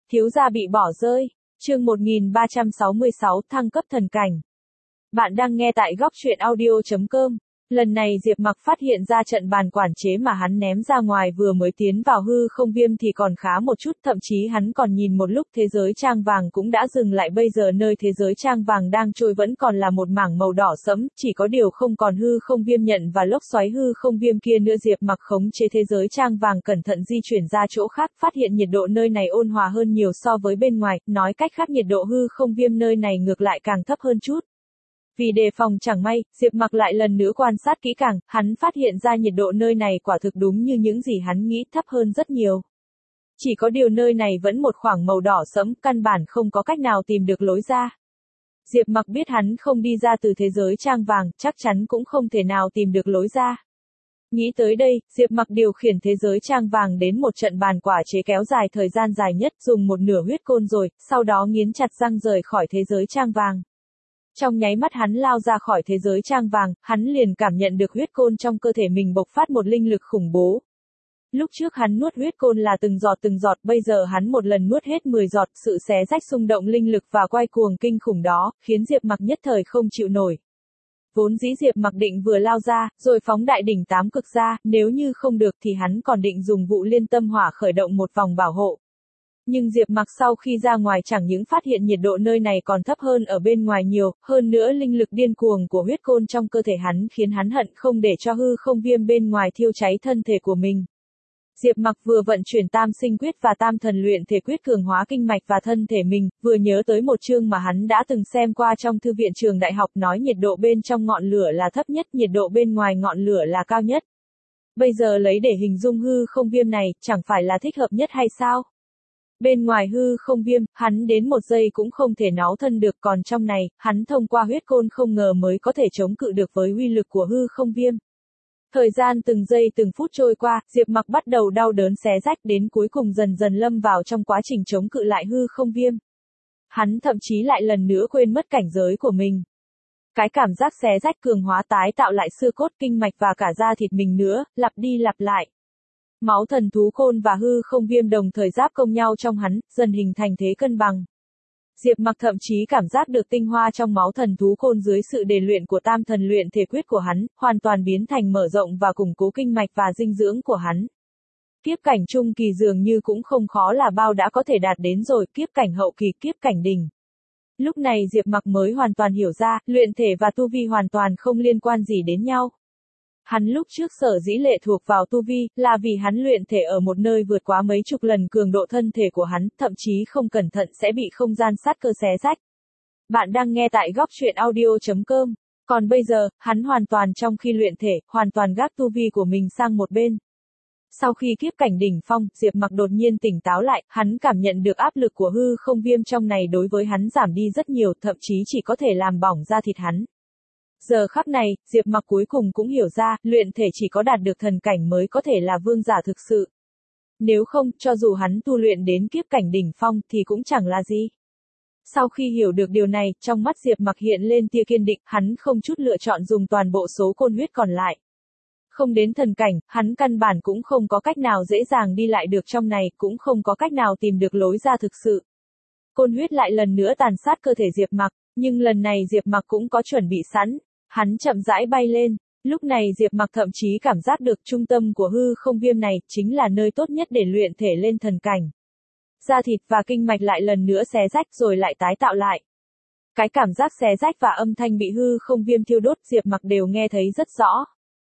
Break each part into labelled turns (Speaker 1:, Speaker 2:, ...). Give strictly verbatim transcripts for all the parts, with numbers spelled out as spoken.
Speaker 1: Thiếu gia bị bỏ rơi. Chương một nghìn ba trăm sáu mươi sáu, thăng cấp thần cảnh. Bạn đang nghe tại góc truyện audio chấm com. Lần này Diệp Mặc phát hiện ra trận bàn quản chế mà hắn ném ra ngoài vừa mới tiến vào hư không viêm thì còn khá một chút, thậm chí hắn còn nhìn một lúc thế giới trang vàng cũng đã dừng lại, bây giờ nơi thế giới trang vàng đang trôi vẫn còn là một mảng màu đỏ sẫm, chỉ có điều không còn hư không viêm nhận và lốc xoáy hư không viêm kia nữa. Diệp Mặc khống chế thế giới trang vàng cẩn thận di chuyển ra chỗ khác, phát hiện nhiệt độ nơi này ôn hòa hơn nhiều so với bên ngoài, nói cách khác nhiệt độ hư không viêm nơi này ngược lại càng thấp hơn chút. Vì đề phòng chẳng may, Diệp Mặc lại lần nữa quan sát kỹ càng, hắn phát hiện ra nhiệt độ nơi này quả thực đúng như những gì hắn nghĩ, thấp hơn rất nhiều. Chỉ có điều nơi này vẫn một khoảng màu đỏ sẫm, căn bản không có cách nào tìm được lối ra. Diệp Mặc biết hắn không đi ra từ thế giới trang vàng, chắc chắn cũng không thể nào tìm được lối ra. Nghĩ tới đây, Diệp Mặc điều khiển thế giới trang vàng đến một trận bàn quả chế kéo dài thời gian dài nhất, dùng một nửa huyết côn rồi, sau đó nghiến chặt răng rời khỏi thế giới trang vàng. Trong nháy mắt hắn lao ra khỏi thế giới trang vàng, hắn liền cảm nhận được huyết côn trong cơ thể mình bộc phát một linh lực khủng bố. Lúc trước hắn nuốt huyết côn là từng giọt từng giọt, bây giờ hắn một lần nuốt hết mười giọt, sự xé rách xung động linh lực và quay cuồng kinh khủng đó, khiến Diệp Mặc nhất thời không chịu nổi. Vốn dĩ Diệp Mặc định vừa lao ra, rồi phóng đại đỉnh tám cực ra, nếu như không được thì hắn còn định dùng vụ liên tâm hỏa khởi động một vòng bảo hộ. Nhưng Diệp Mặc sau khi ra ngoài chẳng những phát hiện nhiệt độ nơi này còn thấp hơn ở bên ngoài nhiều, hơn nữa linh lực điên cuồng của huyết côn trong cơ thể hắn khiến hắn hận không để cho hư không viêm bên ngoài thiêu cháy thân thể của mình. Diệp Mặc vừa vận chuyển tam sinh quyết và tam thần luyện thể quyết cường hóa kinh mạch và thân thể mình, vừa nhớ tới một chương mà hắn đã từng xem qua trong thư viện trường đại học, nói nhiệt độ bên trong ngọn lửa là thấp nhất, nhiệt độ bên ngoài ngọn lửa là cao nhất. Bây giờ lấy để hình dung hư không viêm này, chẳng phải là thích hợp nhất hay sao? Bên ngoài hư không viêm, hắn đến một giây cũng không thể náo thân được, còn trong này, hắn thông qua huyết côn không ngờ mới có thể chống cự được với uy lực của hư không viêm. Thời gian từng giây từng phút trôi qua, Diệp Mặc bắt đầu đau đớn xé rách, đến cuối cùng dần dần lâm vào trong quá trình chống cự lại hư không viêm. Hắn thậm chí lại lần nữa quên mất cảnh giới của mình. Cái cảm giác xé rách cường hóa tái tạo lại xương cốt kinh mạch và cả da thịt mình nữa, lặp đi lặp lại. Máu thần thú côn và hư không viêm đồng thời giáp công nhau trong hắn, dần hình thành thế cân bằng. Diệp Mặc thậm chí cảm giác được tinh hoa trong máu thần thú côn dưới sự đề luyện của tam thần luyện thể quyết của hắn, hoàn toàn biến thành mở rộng và củng cố kinh mạch và dinh dưỡng của hắn. Kiếp cảnh trung kỳ dường như cũng không khó là bao đã có thể đạt đến rồi, kiếp cảnh hậu kỳ, kiếp cảnh đỉnh. Lúc này Diệp Mặc mới hoàn toàn hiểu ra, luyện thể và tu vi hoàn toàn không liên quan gì đến nhau. Hắn lúc trước sở dĩ lệ thuộc vào tu vi, là vì hắn luyện thể ở một nơi vượt quá mấy chục lần cường độ thân thể của hắn, thậm chí không cẩn thận sẽ bị không gian sát cơ xé rách. Bạn đang nghe tại góc truyện audio chấm com. Còn bây giờ, hắn hoàn toàn trong khi luyện thể, hoàn toàn gác tu vi của mình sang một bên. Sau khi kiếp cảnh đỉnh phong, Diệp Mặc đột nhiên tỉnh táo lại, hắn cảm nhận được áp lực của hư không viêm trong này đối với hắn giảm đi rất nhiều, thậm chí chỉ có thể làm bỏng da thịt hắn. Giờ khắc này, Diệp Mặc cuối cùng cũng hiểu ra, luyện thể chỉ có đạt được thần cảnh mới có thể là vương giả thực sự. Nếu không, cho dù hắn tu luyện đến kiếp cảnh đỉnh phong thì cũng chẳng là gì. Sau khi hiểu được điều này, trong mắt Diệp Mặc hiện lên tia kiên định, hắn không chút lựa chọn dùng toàn bộ số côn huyết còn lại. Không đến thần cảnh, hắn căn bản cũng không có cách nào dễ dàng đi lại được trong này, cũng không có cách nào tìm được lối ra thực sự. Côn huyết lại lần nữa tàn sát cơ thể Diệp Mặc, nhưng lần này Diệp Mặc cũng có chuẩn bị sẵn. Hắn chậm rãi bay lên, lúc này Diệp Mặc thậm chí cảm giác được trung tâm của hư không viêm này chính là nơi tốt nhất để luyện thể lên thần cảnh. Da thịt và kinh mạch lại lần nữa xé rách rồi lại tái tạo lại. Cái cảm giác xé rách và âm thanh bị hư không viêm thiêu đốt Diệp Mặc đều nghe thấy rất rõ.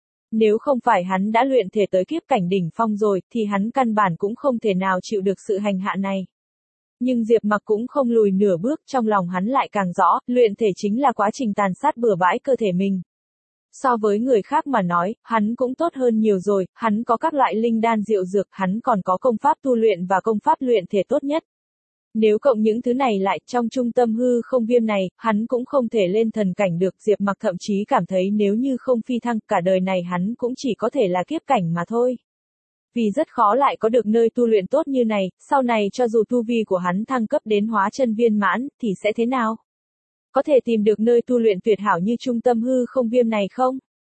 Speaker 1: Nếu không phải hắn đã luyện thể tới kiếp cảnh đỉnh phong rồi thì hắn căn bản cũng không thể nào chịu được sự hành hạ này. Nhưng Diệp Mặc cũng không lùi nửa bước, trong lòng hắn lại càng rõ, luyện thể chính là quá trình tàn sát bừa bãi cơ thể mình. So với người khác mà nói, hắn cũng tốt hơn nhiều rồi, hắn có các loại linh đan diệu dược, hắn còn có công pháp tu luyện và công pháp luyện thể tốt nhất. Nếu cộng những thứ này lại, trong trung tâm hư không viêm này, hắn cũng không thể lên thần cảnh được. Diệp Mặc thậm chí cảm thấy nếu như không phi thăng, cả đời này hắn cũng chỉ có thể là kiếp cảnh mà thôi. Vì rất khó lại có được nơi tu luyện tốt như này, sau này cho dù tu vi của hắn thăng cấp đến hóa chân viên mãn, thì sẽ thế nào? Có thể tìm được nơi tu luyện tuyệt hảo như trung tâm hư không viêm này không?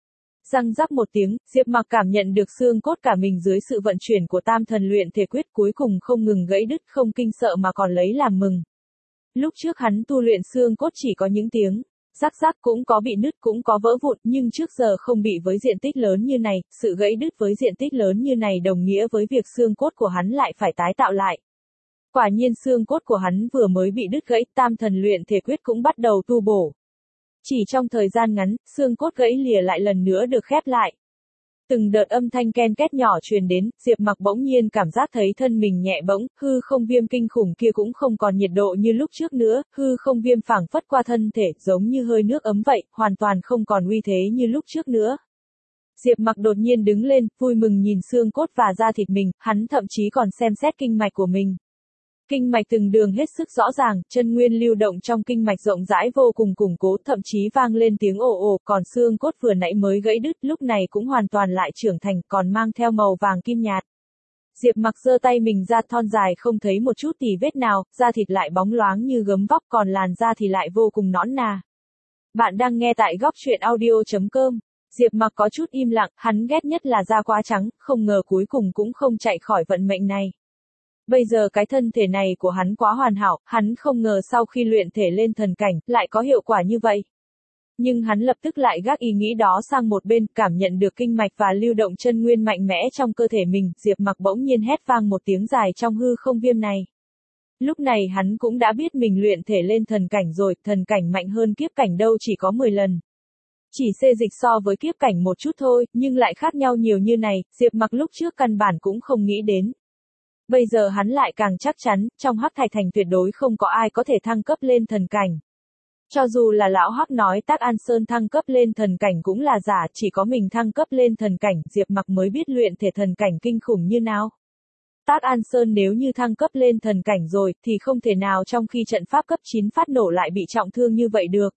Speaker 1: Răng rắc một tiếng, Diệp Mặc cảm nhận được xương cốt cả mình dưới sự vận chuyển của tam thần luyện thể quyết cuối cùng không ngừng gãy đứt, không kinh sợ mà còn lấy làm mừng. Lúc trước hắn tu luyện xương cốt chỉ có những tiếng rắc rắc, cũng có bị nứt cũng có vỡ vụn, nhưng trước giờ không bị với diện tích lớn như này, sự gãy đứt với diện tích lớn như này đồng nghĩa với việc xương cốt của hắn lại phải tái tạo lại. Quả nhiên xương cốt của hắn vừa mới bị đứt gãy, tam thần luyện thể quyết cũng bắt đầu tu bổ. Chỉ trong thời gian ngắn, xương cốt gãy lìa lại lần nữa được khép lại. Từng đợt âm thanh ken két nhỏ truyền đến, Diệp Mặc bỗng nhiên cảm giác thấy thân mình nhẹ bỗng, hư không viêm kinh khủng kia cũng không còn nhiệt độ như lúc trước nữa, hư không viêm phảng phất qua thân thể, giống như hơi nước ấm vậy, hoàn toàn không còn uy thế như lúc trước nữa. Diệp Mặc đột nhiên đứng lên, vui mừng nhìn xương cốt và da thịt mình, hắn thậm chí còn xem xét kinh mạch của mình. Kinh mạch từng đường hết sức rõ ràng, chân nguyên lưu động trong kinh mạch rộng rãi vô cùng củng cố, thậm chí vang lên tiếng ồ ồ, còn xương cốt vừa nãy mới gãy đứt, lúc này cũng hoàn toàn lại trưởng thành, còn mang theo màu vàng kim nhạt. Diệp Mặc giơ tay mình ra, thon dài không thấy một chút tì vết nào, da thịt lại bóng loáng như gấm vóc, còn làn da thì lại vô cùng nõn nà. Bạn đang nghe tại góc truyện audio chấm com. Diệp Mặc có chút im lặng, hắn ghét nhất là da quá trắng, không ngờ cuối cùng cũng không chạy khỏi vận mệnh này. Bây giờ cái thân thể này của hắn quá hoàn hảo, hắn không ngờ sau khi luyện thể lên thần cảnh, lại có hiệu quả như vậy. Nhưng hắn lập tức lại gác ý nghĩ đó sang một bên, cảm nhận được kinh mạch và lưu động chân nguyên mạnh mẽ trong cơ thể mình, Diệp Mặc bỗng nhiên hét vang một tiếng dài trong hư không viêm này. Lúc này hắn cũng đã biết mình luyện thể lên thần cảnh rồi, thần cảnh mạnh hơn kiếp cảnh đâu chỉ có mười lần. Chỉ xê dịch so với kiếp cảnh một chút thôi, nhưng lại khác nhau nhiều như này, Diệp Mặc lúc trước căn bản cũng không nghĩ đến. Bây giờ hắn lại càng chắc chắn, trong Hắc Thạch Thành tuyệt đối không có ai có thể thăng cấp lên thần cảnh. Cho dù là lão Hắc nói Tác An Sơn thăng cấp lên thần cảnh cũng là giả, chỉ có mình thăng cấp lên thần cảnh, Diệp Mặc mới biết luyện thể thần cảnh kinh khủng như nào. Tác An Sơn nếu như thăng cấp lên thần cảnh rồi, thì không thể nào trong khi trận pháp cấp chín phát nổ lại bị trọng thương như vậy được.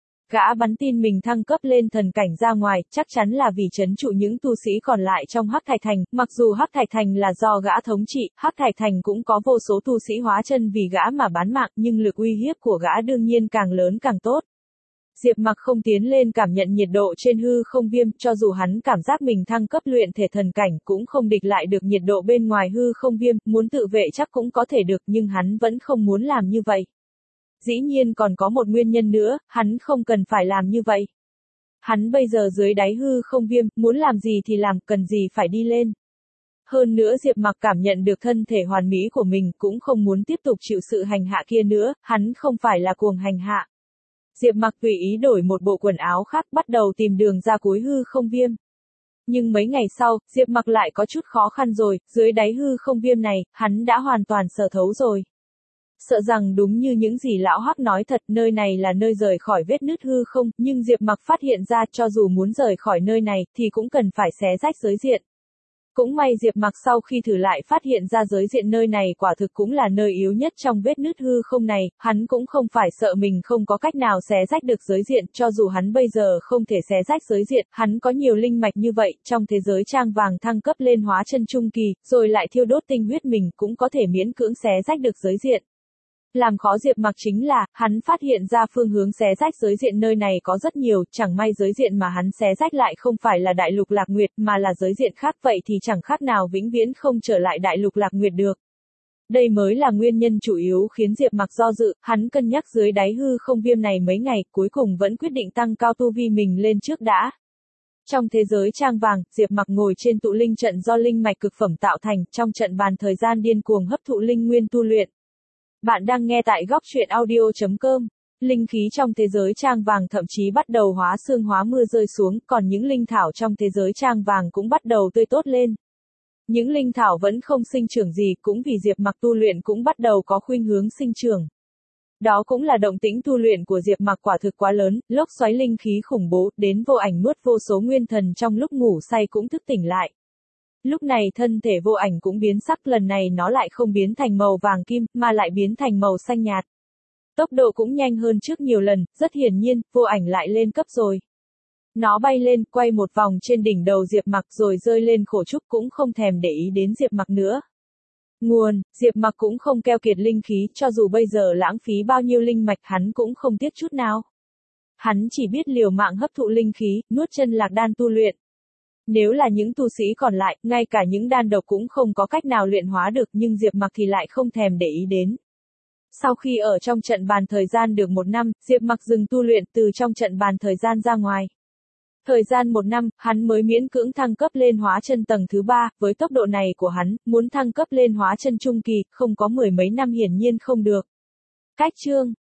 Speaker 1: Gã bắn tin mình thăng cấp lên thần cảnh ra ngoài, chắc chắn là vì trấn trụ những tu sĩ còn lại trong Hắc Thạch Thành, mặc dù Hắc Thạch Thành là do gã thống trị, Hắc Thạch Thành cũng có vô số tu sĩ hóa chân vì gã mà bán mạng, nhưng lực uy hiếp của gã đương nhiên càng lớn càng tốt. Diệp Mặc không tiến lên cảm nhận nhiệt độ trên hư không viêm, cho dù hắn cảm giác mình thăng cấp luyện thể thần cảnh cũng không địch lại được nhiệt độ bên ngoài hư không viêm, muốn tự vệ chắc cũng có thể được, nhưng hắn vẫn không muốn làm như vậy. Dĩ nhiên còn có một nguyên nhân nữa, hắn không cần phải làm như vậy. Hắn bây giờ dưới đáy hư không viêm, muốn làm gì thì làm, cần gì phải đi lên. Hơn nữa Diệp Mặc cảm nhận được thân thể hoàn mỹ của mình, cũng không muốn tiếp tục chịu sự hành hạ kia nữa, hắn không phải là cuồng hành hạ. Diệp Mặc tùy ý đổi một bộ quần áo khác, bắt đầu tìm đường ra cuối hư không viêm. Nhưng mấy ngày sau, Diệp Mặc lại có chút khó khăn rồi, dưới đáy hư không viêm này, hắn đã hoàn toàn sở thấu rồi. Sợ rằng đúng như những gì lão Hắc nói thật, nơi này là nơi rời khỏi vết nứt hư không, nhưng Diệp Mặc phát hiện ra cho dù muốn rời khỏi nơi này, thì cũng cần phải xé rách giới diện. Cũng may Diệp Mặc sau khi thử lại phát hiện ra giới diện nơi này quả thực cũng là nơi yếu nhất trong vết nứt hư không này, hắn cũng không phải sợ mình không có cách nào xé rách được giới diện, cho dù hắn bây giờ không thể xé rách giới diện, hắn có nhiều linh mạch như vậy, trong thế giới trang vàng thăng cấp lên hóa chân trung kỳ, rồi lại thiêu đốt tinh huyết mình cũng có thể miễn cưỡng xé rách được giới diện. Làm khó Diệp Mặc chính là, hắn phát hiện ra phương hướng xé rách giới diện nơi này có rất nhiều, chẳng may giới diện mà hắn xé rách lại không phải là Đại Lục Lạc Nguyệt, mà là giới diện khác, vậy thì chẳng khác nào vĩnh viễn không trở lại Đại Lục Lạc Nguyệt được. Đây mới là nguyên nhân chủ yếu khiến Diệp Mặc do dự, hắn cân nhắc dưới đáy hư không viêm này mấy ngày, cuối cùng vẫn quyết định tăng cao tu vi mình lên trước đã. Trong thế giới trang vàng, Diệp Mặc ngồi trên tụ linh trận do linh mạch cực phẩm tạo thành, trong trận bàn thời gian điên cuồng hấp thụ linh nguyên tu luyện. Bạn đang nghe tại góc truyện audio chấm com. Linh khí trong thế giới trang vàng thậm chí bắt đầu hóa sương hóa mưa rơi xuống, còn những linh thảo trong thế giới trang vàng cũng bắt đầu tươi tốt lên. Những linh thảo vẫn không sinh trưởng gì, cũng vì Diệp Mặc tu luyện cũng bắt đầu có khuynh hướng sinh trưởng. Đó cũng là động tĩnh tu luyện của Diệp Mặc quả thực quá lớn, lốc xoáy linh khí khủng bố, đến Vô Ảnh nuốt vô số nguyên thần trong lúc ngủ say cũng thức tỉnh lại. Lúc này thân thể Vô Ảnh cũng biến sắc, lần này nó lại không biến thành màu vàng kim, mà lại biến thành màu xanh nhạt. Tốc độ cũng nhanh hơn trước nhiều lần, rất hiển nhiên, Vô Ảnh lại lên cấp rồi. Nó bay lên, quay một vòng trên đỉnh đầu Diệp Mặc rồi rơi lên khổ trúc, cũng không thèm để ý đến Diệp Mặc nữa. Nguồn, Diệp Mặc cũng không keo kiệt linh khí, cho dù bây giờ lãng phí bao nhiêu linh mạch hắn cũng không tiếc chút nào. Hắn chỉ biết liều mạng hấp thụ linh khí, nuốt chân lạc đan tu luyện. Nếu là những tu sĩ còn lại, ngay cả những đan độc cũng không có cách nào luyện hóa được, nhưng Diệp Mặc thì lại không thèm để ý đến. Sau khi ở trong trận bàn thời gian được một năm, Diệp Mặc dừng tu luyện từ trong trận bàn thời gian ra ngoài. Thời gian một năm, hắn mới miễn cưỡng thăng cấp lên hóa chân tầng thứ ba, với tốc độ này của hắn, muốn thăng cấp lên hóa chân trung kỳ, không có mười mấy năm hiển nhiên không được. Cách chương